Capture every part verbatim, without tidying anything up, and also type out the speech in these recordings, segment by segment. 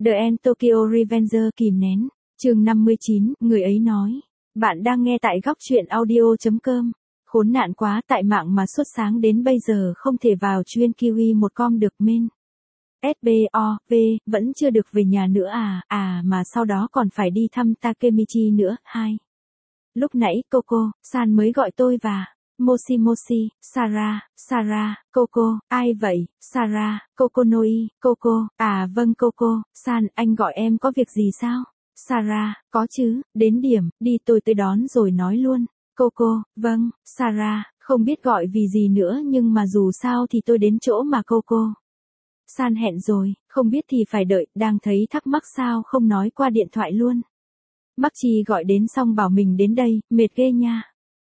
The End Tokyo Revenger kìm nén. Chương năm mươi chín, người ấy nói. Bạn đang nghe tại góc truyện audio.com. Khốn nạn quá, tại mạng mà suốt sáng đến bây giờ không thể vào chuyên kiwi một com được men. ét bê o, V, vẫn chưa được về nhà nữa à, à mà sau đó còn phải đi thăm Takemichi nữa, hai. Lúc nãy Coco, San mới gọi tôi và, Moshi Moshi, Sarah, Sarah, Coco, ai vậy, Sarah, Coco Noi, Coco, à vâng Coco, San, anh gọi em có việc gì sao? Sarah, có chứ, đến điểm, đi tôi tới đón rồi nói luôn. Coco, vâng, Sarah, không biết gọi vì gì nữa nhưng mà dù sao thì tôi đến chỗ mà Coco. San hẹn rồi, không biết thì phải đợi, đang thấy thắc mắc sao không nói qua điện thoại luôn. Mắc Chi gọi đến xong bảo mình đến đây, mệt ghê nha.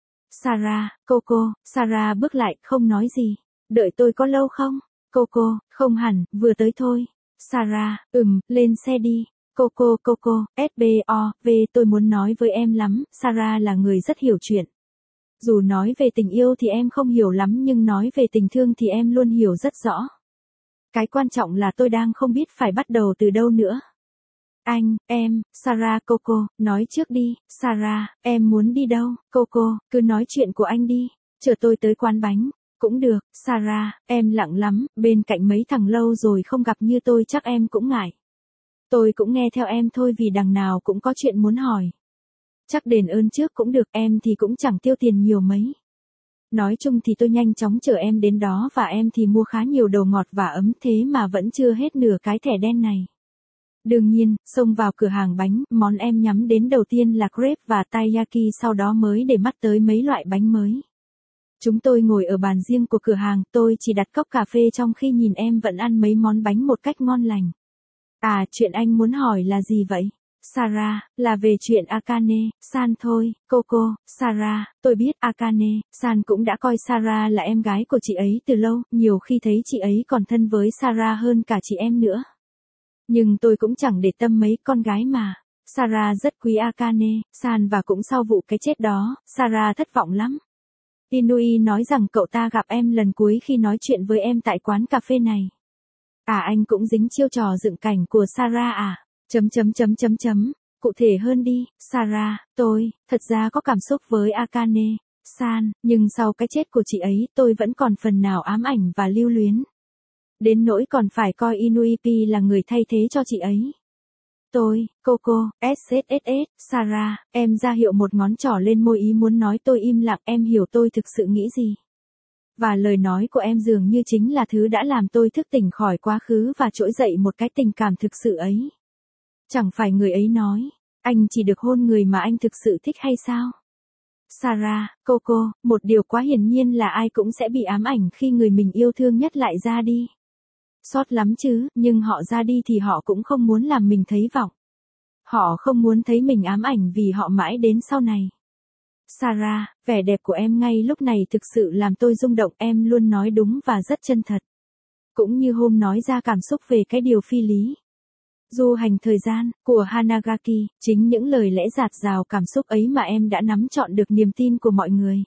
Sarah, Coco, Sarah bước lại, không nói gì. Đợi tôi có lâu không? Coco, không hẳn, vừa tới thôi. Sarah, ừm, lên xe đi. Coco, Coco, ét bê o, V, tôi muốn nói với em lắm, Sarah là người rất hiểu chuyện. Dù nói về tình yêu thì em không hiểu lắm nhưng nói về tình thương thì em luôn hiểu rất rõ. Cái quan trọng là tôi đang không biết phải bắt đầu từ đâu nữa. Anh, em, Sarah, Coco, nói trước đi, Sarah, em muốn đi đâu? Coco, cứ nói chuyện của anh đi, chờ tôi tới quán bánh. Cũng được, Sarah, em lặng lắm, bên cạnh mấy thằng lâu rồi không gặp như tôi chắc em cũng ngại. Tôi cũng nghe theo em thôi vì đằng nào cũng có chuyện muốn hỏi. Chắc đền ơn trước cũng được, em thì cũng chẳng tiêu tiền nhiều mấy. Nói chung thì tôi nhanh chóng chở em đến đó và em thì mua khá nhiều đồ ngọt và ấm thế mà vẫn chưa hết nửa cái thẻ đen này. Đương nhiên, xông vào cửa hàng bánh, món em nhắm đến đầu tiên là crepe và taiyaki sau đó mới để mắt tới mấy loại bánh mới. Chúng tôi ngồi ở bàn riêng của cửa hàng, tôi chỉ đặt cốc cà phê trong khi nhìn em vẫn ăn mấy món bánh một cách ngon lành. À, chuyện anh muốn hỏi là gì vậy? Sarah, là về chuyện Akane, San thôi, Coco, Sarah, tôi biết Akane, San cũng đã coi Sarah là em gái của chị ấy từ lâu, nhiều khi thấy chị ấy còn thân với Sarah hơn cả chị em nữa. Nhưng tôi cũng chẳng để tâm mấy con gái mà. Sarah rất quý Akane, San và cũng sau vụ cái chết đó, Sarah thất vọng lắm. Inui nói rằng cậu ta gặp em lần cuối khi nói chuyện với em tại quán cà phê này. À anh cũng dính chiêu trò dựng cảnh của Sarah à? Chấm chấm chấm chấm chấm. Cụ thể hơn đi, Sarah, tôi, thật ra có cảm xúc với Akane, San, nhưng sau cái chết của chị ấy tôi vẫn còn phần nào ám ảnh và lưu luyến. Đến nỗi còn phải coi Inuipi là người thay thế cho chị ấy. Tôi, Coco, ét ét ét ét, Sarah, em ra hiệu một ngón trỏ lên môi ý muốn nói tôi im lặng, em hiểu tôi thực sự nghĩ gì. Và lời nói của em dường như chính là thứ đã làm tôi thức tỉnh khỏi quá khứ và trỗi dậy một cái tình cảm thực sự ấy. Chẳng phải người ấy nói, anh chỉ được hôn người mà anh thực sự thích hay sao? Sarah, Coco, một điều quá hiển nhiên là ai cũng sẽ bị ám ảnh khi người mình yêu thương nhất lại ra đi. Xót lắm chứ, nhưng họ ra đi thì họ cũng không muốn làm mình thấy vọng. Họ không muốn thấy mình ám ảnh vì họ mãi đến sau này. Sarah, vẻ đẹp của em ngay lúc này thực sự làm tôi rung động, em luôn nói đúng và rất chân thật. Cũng như hôm nói ra cảm xúc về cái điều phi lý. Du hành thời gian, của Hanagaki, chính những lời lẽ dạt dào cảm xúc ấy mà em đã nắm trọn được niềm tin của mọi người.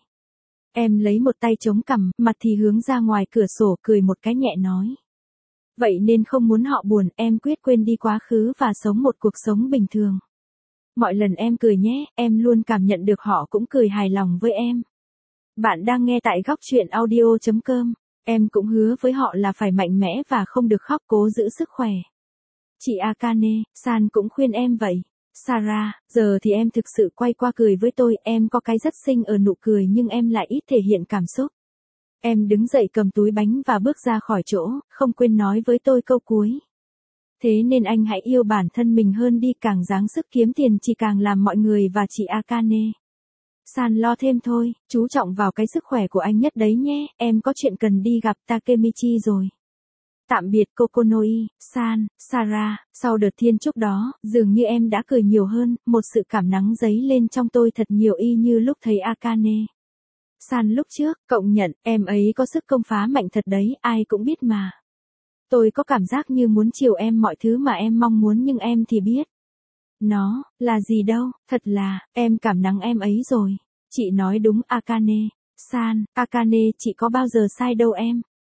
Em lấy một tay chống cằm, mặt thì hướng ra ngoài cửa sổ cười một cái nhẹ nói. Vậy nên không muốn họ buồn, em quyết quên đi quá khứ và sống một cuộc sống bình thường. Mọi lần em cười nhé, em luôn cảm nhận được họ cũng cười hài lòng với em. Bạn đang nghe tại góc truyện audio.com. Em cũng hứa với họ là phải mạnh mẽ và không được khóc, cố giữ sức khỏe. Chị Akane, San cũng khuyên em vậy. Sarah, giờ thì em thực sự quay qua cười với tôi, em có cái rất xinh ở nụ cười nhưng em lại ít thể hiện cảm xúc. Em đứng dậy cầm túi bánh và bước ra khỏi chỗ, không quên nói với tôi câu cuối. Thế nên anh hãy yêu bản thân mình hơn đi, càng dáng sức kiếm tiền chỉ càng làm mọi người và chị Akane. San lo thêm thôi, chú trọng vào cái sức khỏe của anh nhất đấy nhé, em có chuyện cần đi gặp Takemichi rồi. Tạm biệt Coco Noi, San, Sarah, sau đợt thiên chúc đó, dường như em đã cười nhiều hơn, một sự cảm nắng dấy lên trong tôi thật nhiều y như lúc thấy Akane. San lúc trước, cộng nhận, em ấy có sức công phá mạnh thật đấy, ai cũng biết mà. Tôi có cảm giác như muốn chiều em mọi thứ mà em mong muốn nhưng em thì biết. Nó, là gì đâu, thật là, em cảm nắng em ấy rồi. Chị nói đúng Akane, San, Akane chị có bao giờ sai đâu em.